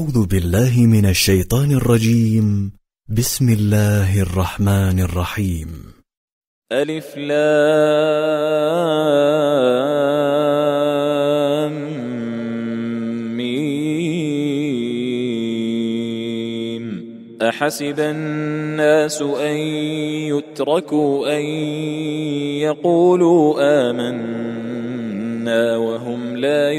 أعوذ بالله من الشيطان الرجيم. بسم الله الرحمن الرحيم. ألف لام ميم. أحسب الناس أن يتركوا أن يقولوا آمنا وهم لا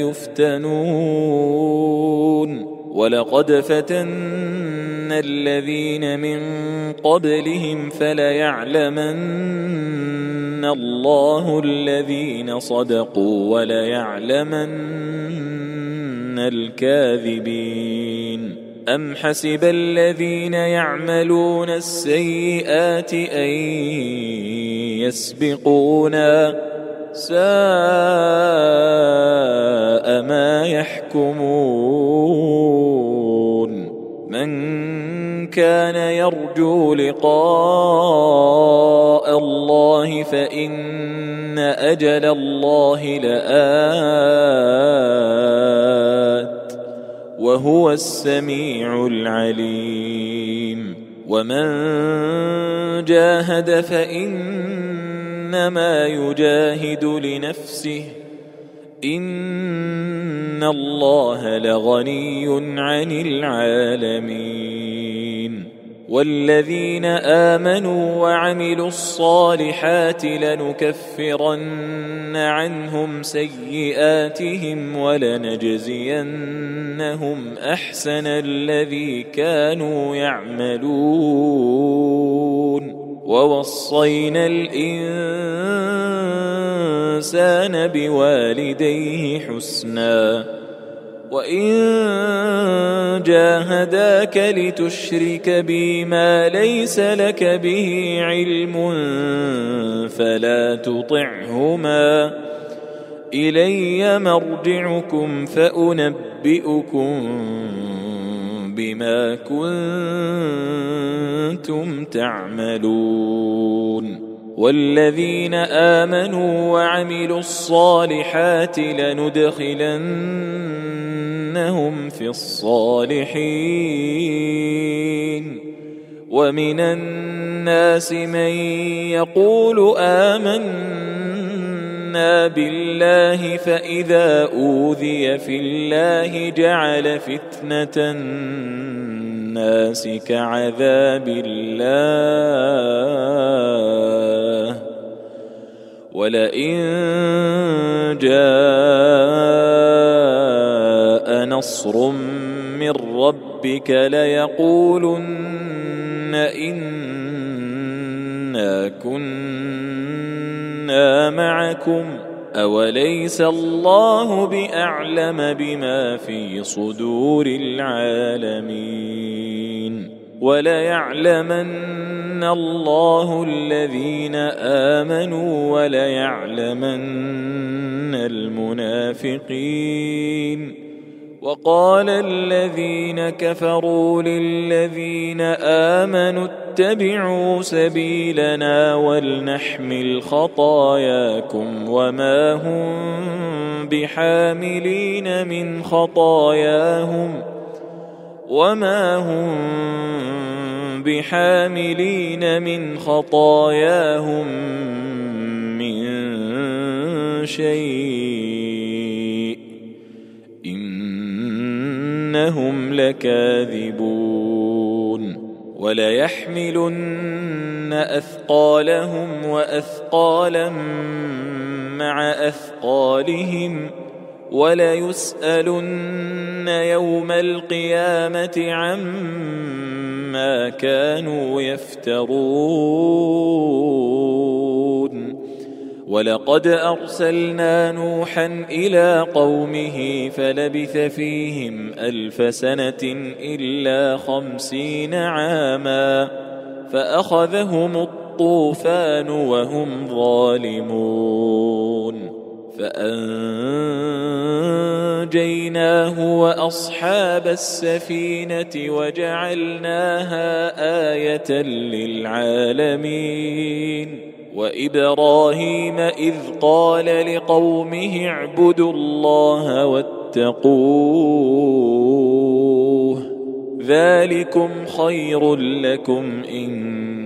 يفتنون ولقد فتنا الذين من قبلهم فليعلمن الله الذين صدقوا وليعلمن الكاذبين. أم حسب الذين يعملون السيئات أن يسبقونا ساء ما يحكمون. من كان يرجو لقاء الله فإن أجل الله لآت وهو السميع العليم. ومن جاهد فإنما يجاهد لنفسه إن الله لغني عن العالمين. والذين آمنوا وعملوا الصالحات لنكفرن عنهم سيئاتهم ولنجزينهم أحسن الذي كانوا يعملون. ووصينا الإنسان بوالديه حسنا وإن جاهداك لتشرك بي ما ليس لك به علم فلا تطعهما إلي مرجعكم فأنبئكم بما كنتم تعملون. والذين آمنوا وعملوا الصالحات لندخلنهم في الصالحين. ومن الناس من يقول آمنا بالله فإذا أوذي في الله جعل فتنة الناس كعذاب الله ولئن جاء نصر من ربك ليقولن إنا كنا معكم أوليس الله بأعلم بما في صدور العالمين. وليعلمن الله الذين آمنوا وليعلمن المنافقين. وقال الذين كفروا للذين آمنوا اتبعوا سبيلنا ولنحمل خطاياكم وما هم بحاملين من خطاياهم من شيء إنهم لكاذبون. وليحملن أثقالهم وأثقالا مع أثقالهم وليسألن يوم القيامة عما كانوا يفترون. ولقد أرسلنا نوحا إلى قومه فلبث فيهم 1000 سنة إلا 50 عاما فأخذهم الطوفان وهم ظالمون فأنجيناه وأصحاب السفينة وجعلناها آية للعالمين. وإبراهيم إذ قال لقومه اعبدوا الله واتقوه ذلكم خير لكم إن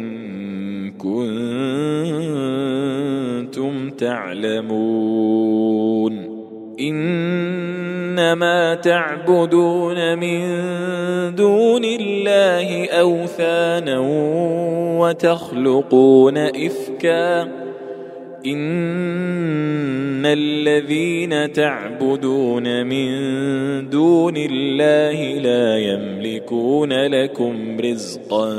كنتم تعلمون إنما تعبدون من دون الله أوثانا وتخلقون إفكا إن الذين تعبدون من دون الله لا يملكون لكم رزقا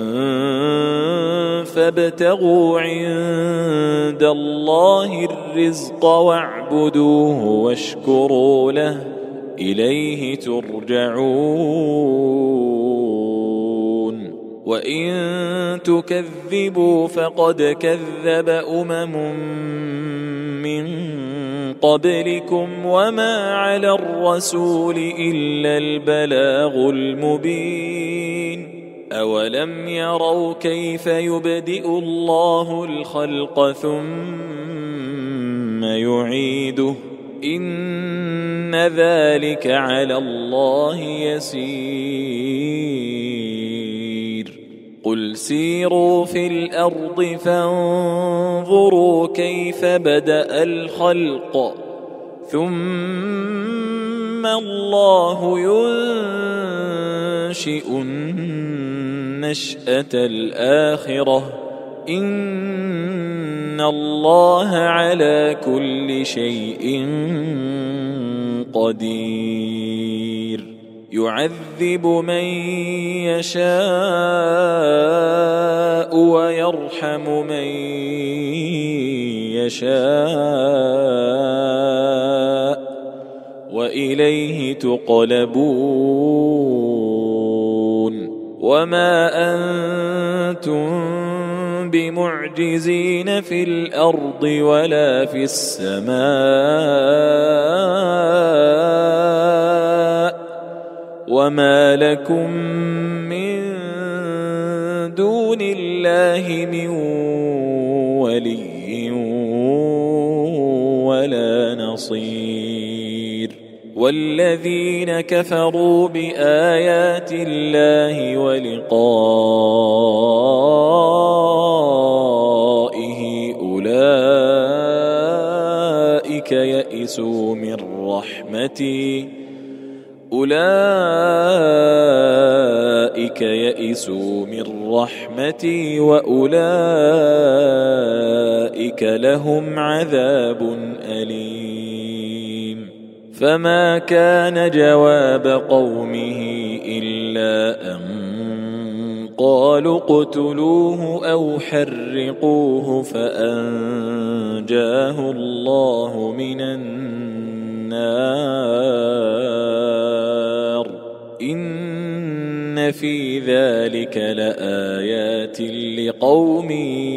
فابتغوا عند الله الرزق واعبدوه واشكروا له إليه ترجعون وإن تكذبوا فقد كذب من قبلكم وما على الرسول إلا البلاغ المبين أولم يروا كيف يبدئ الله الخلق ثم يعيده إن ذلك على الله يسير قل سيروا في الأرض فانظروا كيف بدأ الخلق ثم الله ينشئ النشأة الآخرة إن الله على كل شيء قدير يعذب من يشاء ويرحم من يشاء وإليه تقلبون وما أنتم بمعجزين في الأرض ولا في السماء وما لكم من دون الله من ولي ولا نصير والذين كفروا بآيات الله ولقائه أولئك يئسوا من رحمتي وأولئك لهم عذاب أليم فما كان جواب قومه إلا أن قالوا اقتلوه أو حرقوه فأنجاه الله من النار إن في ذلك لآيات لقوم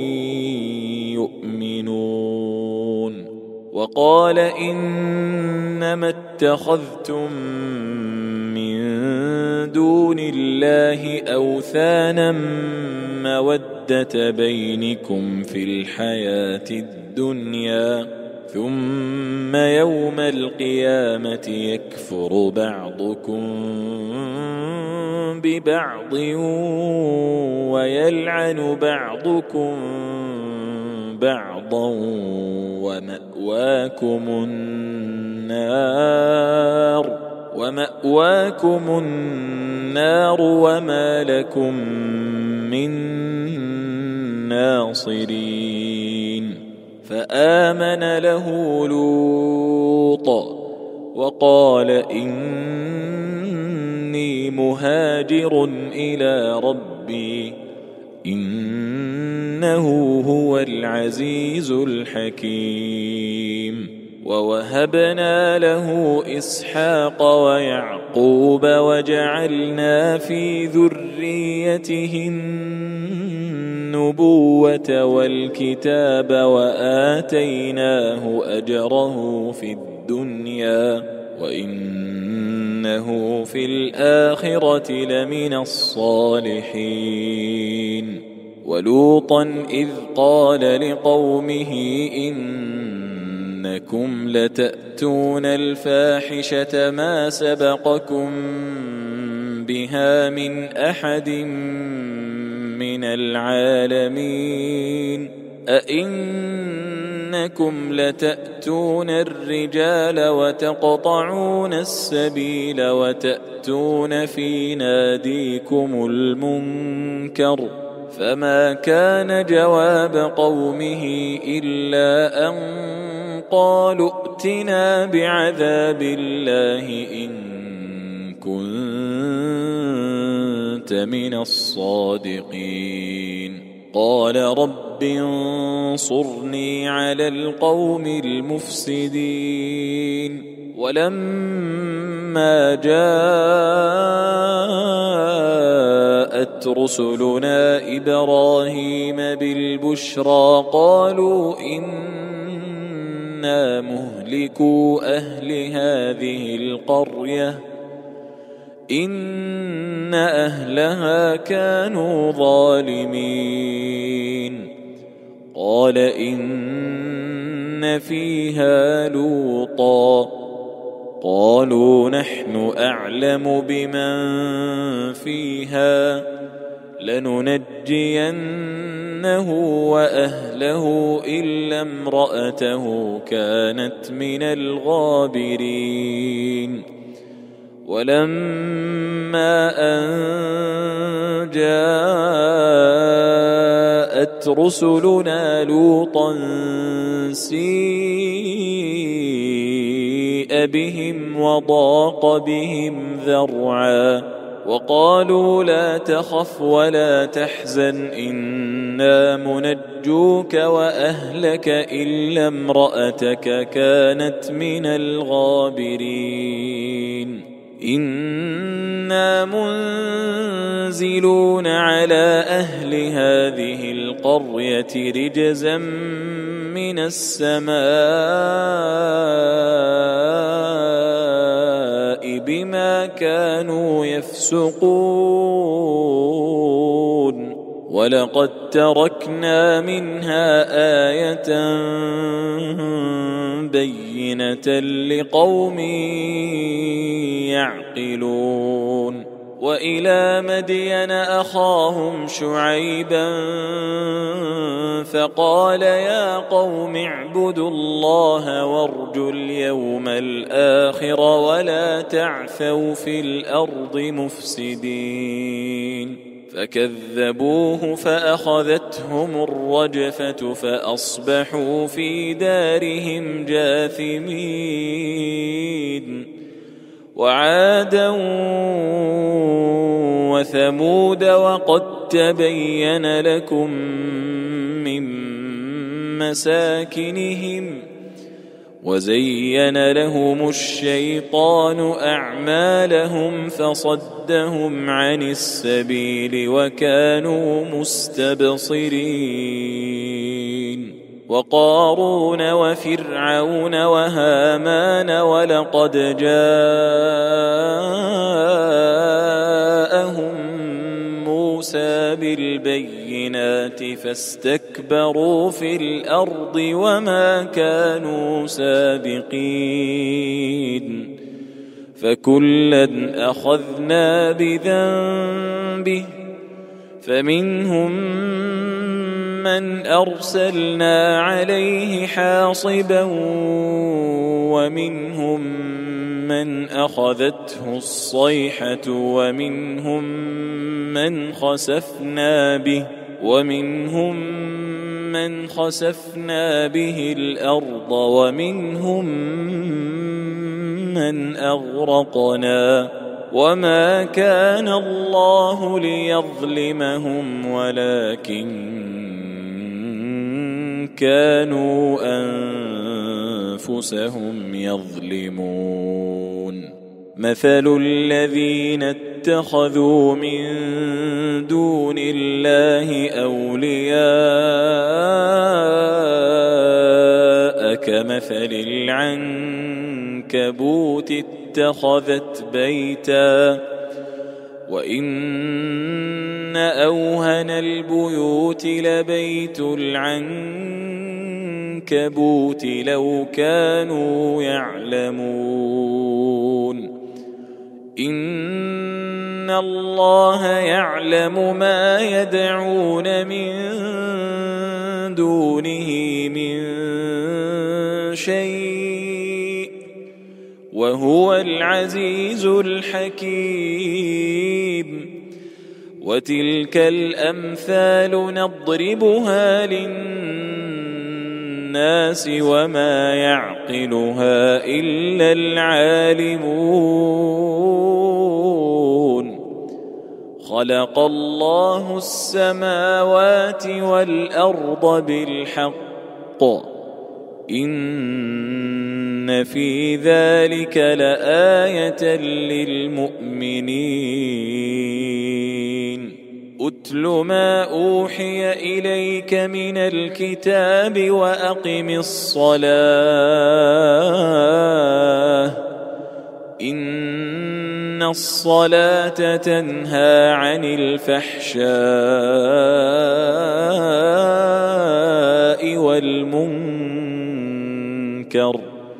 يؤمنون وقال إنما اتخذتم من دون الله أوثانا مودة بينكم في الحياة الدنيا ثم يوم القيامة يكفر بعضكم ببعض ويلعن بعضكم بعضا ومأواكم النار وما لكم من ناصرين فآمن له لوط وقال إني مهاجر إلى ربي إنه هو العزيز الحكيم ووهبنا له إسحاق ويعقوب وجعلنا في ذريته النبوة والكتاب وآتيناه أجره في الدنيا وإنه في الآخرة لمن الصالحين ولوطا إذ قال لقومه إنكم لتأتون الفاحشة ما سبقكم بها من أحد من العالمين أئنكم لتأتون الرجال وتقطعون السبيل وتأتون في ناديكم المنكر فما كان جواب قومه إلا أن قالوا ائتنا بعذاب الله إن كنت من الصادقين قال رب انصرني على القوم المفسدين ولما جاءت رسلنا إبراهيم بالبشرى قالوا إنا مهلكو أهل هذه القرية إن أهلها كانوا ظالمين قال إن فيها لوطا قالوا نحن أعلم بمن فيها لننجينه وأهله إلا امرأته كانت من الغابرين ولما أن جاءت رسلنا لوطا سيء بهم وضاق بهم ذرعا وقالوا لا تخف ولا تحزن إنا منجوك وأهلك إلا امرأتك كانت من الغابرين إنا منزلون على أهل هذه القرية رجزا من السماء بما كانوا يفسقون ولقد تركنا منها آية بينة لقوم يعقلون وإلى مدين أخاهم شعيبا فقال يا قوم اعبدوا الله وارجوا اليوم الآخر ولا تعثوا في الأرض مفسدين فكذبوه فأخذتهم الرجفة فأصبحوا في دارهم جاثمين وعادا وثمود وقد تبين لكم من مساكنهم وزين لهم الشيطان أعمالهم فصدهم عن السبيل وكانوا مستبصرين وقارون وفرعون وهامان ولقد جاءهم موسى بالبينات فاستكبروا في الأرض وما كانوا سابقين فكلا أخذنا بذنبه فمنهم من أرسلنا عليه حاصبا ومنهم من أخذته الصيحة ومنهم من خسفنا به الأرض ومنهم من أغرقنا وما كان الله ليظلمهم ولكن كانوا أنفسهم يظلمون مثل الذين اتخذوا من دون الله أولياء كمثل العنكبوت اتخذت بيتا وإن أوهن البيوت لبيت العنكبوت لو كانوا يعلمون إن الله يعلم ما يدعون من دونه من شيء وهو العزيز الحكيم وتلك الأمثال نضربها للناس وما يعقلها إلا العالمون خلق الله السماوات والأرض بالحق إن في ذلك لآية للمؤمنين أتل ما أوحي إليك من الكتاب وأقم الصلاة إن الصلاة تنهى عن الفحشاء والمنكر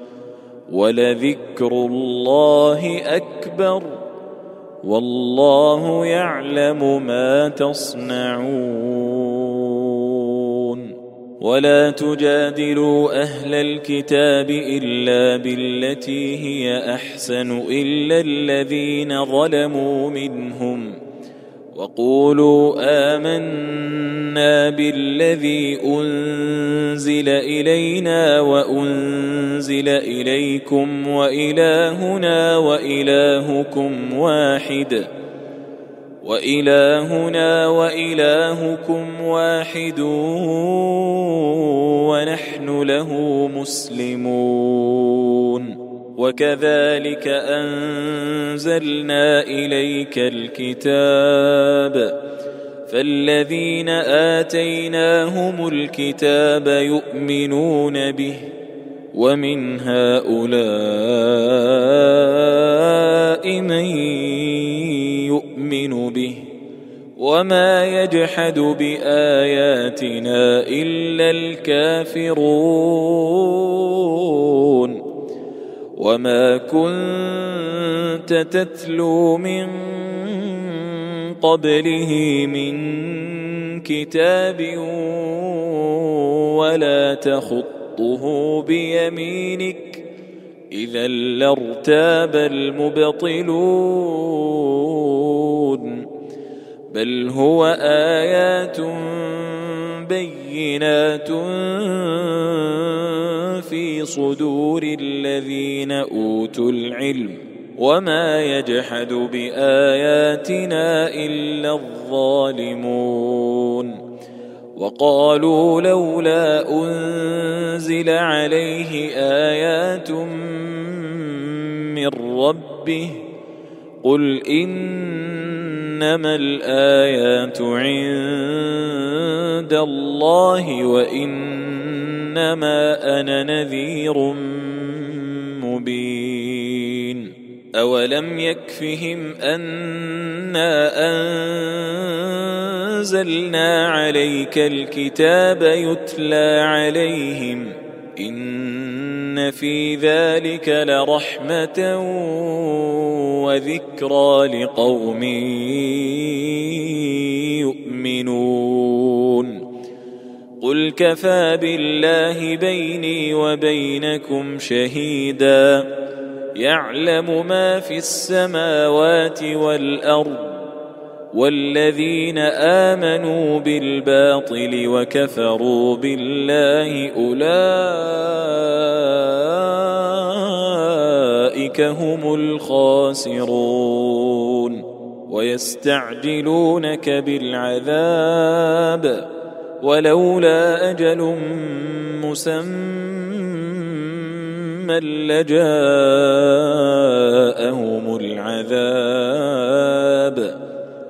ولذكر الله أكبر والله يعلم ما تصنعون ولا تجادلوا أهل الكتاب إلا بالتي هي أحسن إلا الذين ظلموا منهم وقولوا آمنا بالذي أنزل إلينا وأنزل إليكم وإلهنا وإلهكم واحد ونحن له مسلمون وكذلك أنزلنا إليك الكتاب فالذين آتيناهم الكتاب يؤمنون به ومن هؤلاء من يؤمن به وما يجحد بآياتنا إلا الكافرون وما كنت تتلو من قبله من كتاب ولا تخطه بيمينك إذا لارتاب المبطلون بل هو آيات بينات في صدور الذين أوتوا العلم وما يجحد بآياتنا إلا الظالمون وقالوا لولا أنزل عليه آيات من ربه قل إنما الآيات عند الله وإنما أنا نذير مبين أولم يكفهم أنا أنزلنا عليك الكتاب يتلى عليهم إن في ذلك لرحمة وذكرى لقوم يؤمنون قل كفى بالله بيني وبينكم شهيدا يعلم ما في السماوات والأرض والذين آمنوا بالباطل وكفروا بالله أولئك هم الخاسرون ويستعجلونك بالعذاب ولولا أجل مسمى لجاءهم العذاب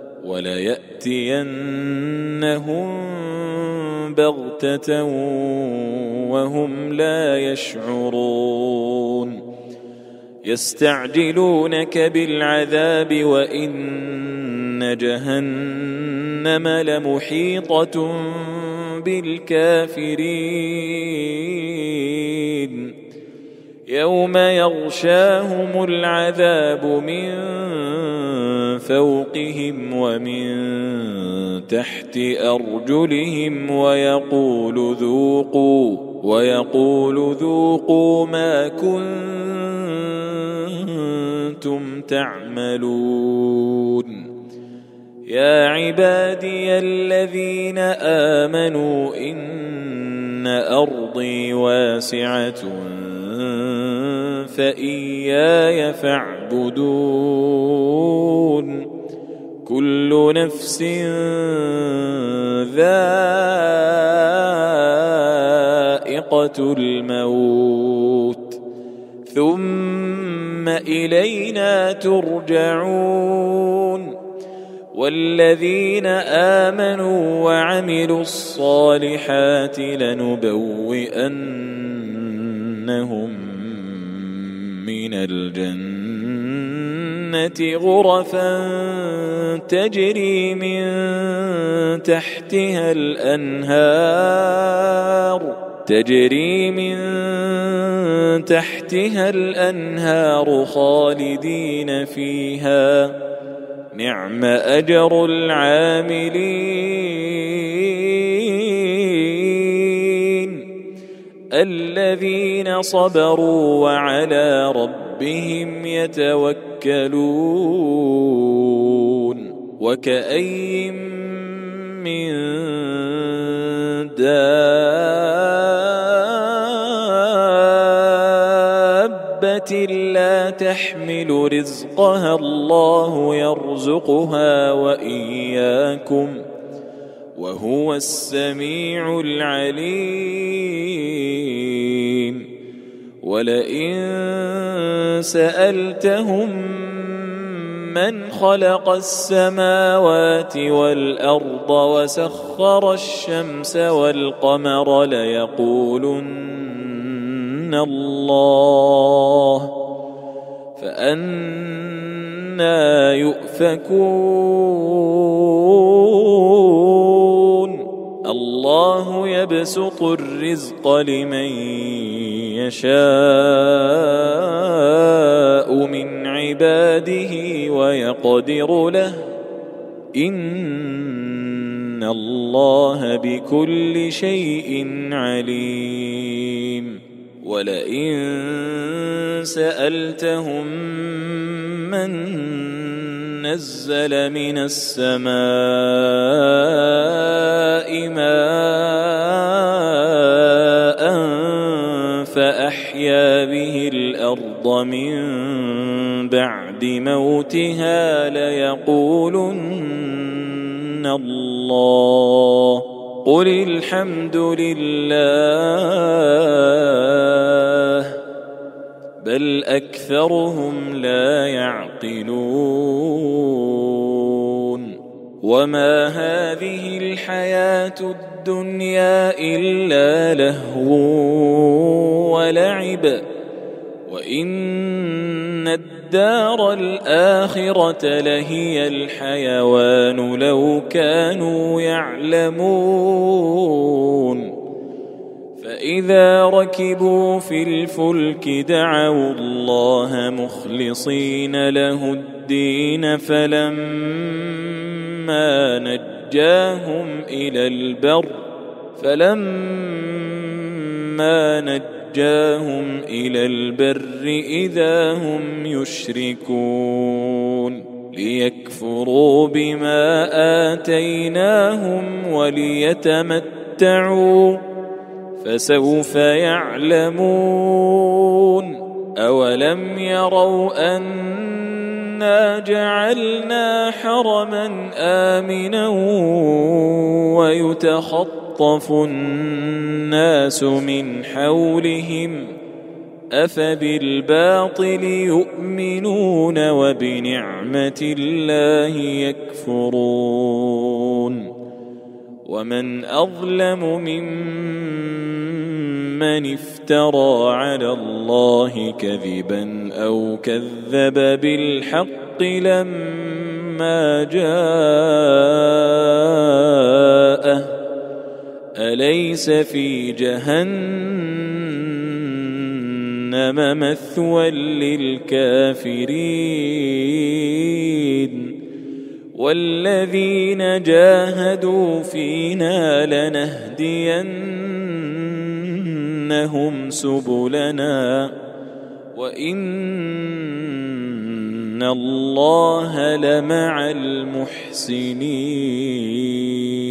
وليأتينهم بغتة وهم لا يشعرون يستعجلونك بالعذاب وإن جهنم لمحيطة بالكافرين يوم يغشاهم العذاب من فوقهم ومن تحت أرجلهم ويقول ذوقوا ما كنتم تعملون. يا عبادي الذين آمنوا إن أرضي واسعة فإياي فاعبدون. كل نفس ذائقة الموت ثم إلينا ترجعون. والذين آمنوا وعملوا الصالحات لنبوئنهم من الجنة غرفا تجري من تحتها الأنهار خالدين فيها. نعم أجر العاملين الذين صبروا وعلى ربهم يتوكلون. وكأي من دابة لا تحمل رزقها الله يرزقها وإياكم وهو السميع العليم. ولئن سألتهم من خلق السماوات والأرض وسخر الشمس والقمر ليقولن الله فأنى يؤفكون. الله يبسط الرزق لمن يشاء من عباده ويقدر له إن الله بكل شيء عليم. ولئن سألتهم من نزل من السماء ماء فأحيا به الأرض من بعد موتها ليقولن الله قل الحمد لله بل أكثرهم لا يعقلون. وما هذه الحياة الدنيا إلا لهو ولعب وإن الدار الآخرة لهي الحيوان لو كانوا يعلمون. فإذا ركبوا في الفلك دعوا الله مخلصين له الدين فلما نجاهم إلى البر إذا هم يشركون. ليكفروا بما آتيناهم وليتمتعوا فسوف يعلمون. أولم يروا أنا جعلنا حرما آمنا ويتخطف الناس من حولهم أفبالباطل يؤمنون وبنعمة الله يكفرون. ومن أظلم ممن افترى على الله كذبا أو كذب بالحق لما جاءه أليس في جهنم مثوى للكافرين والذين جاهدوا فينا لنهدينهم سبلنا وإن الله لمع المحسنين.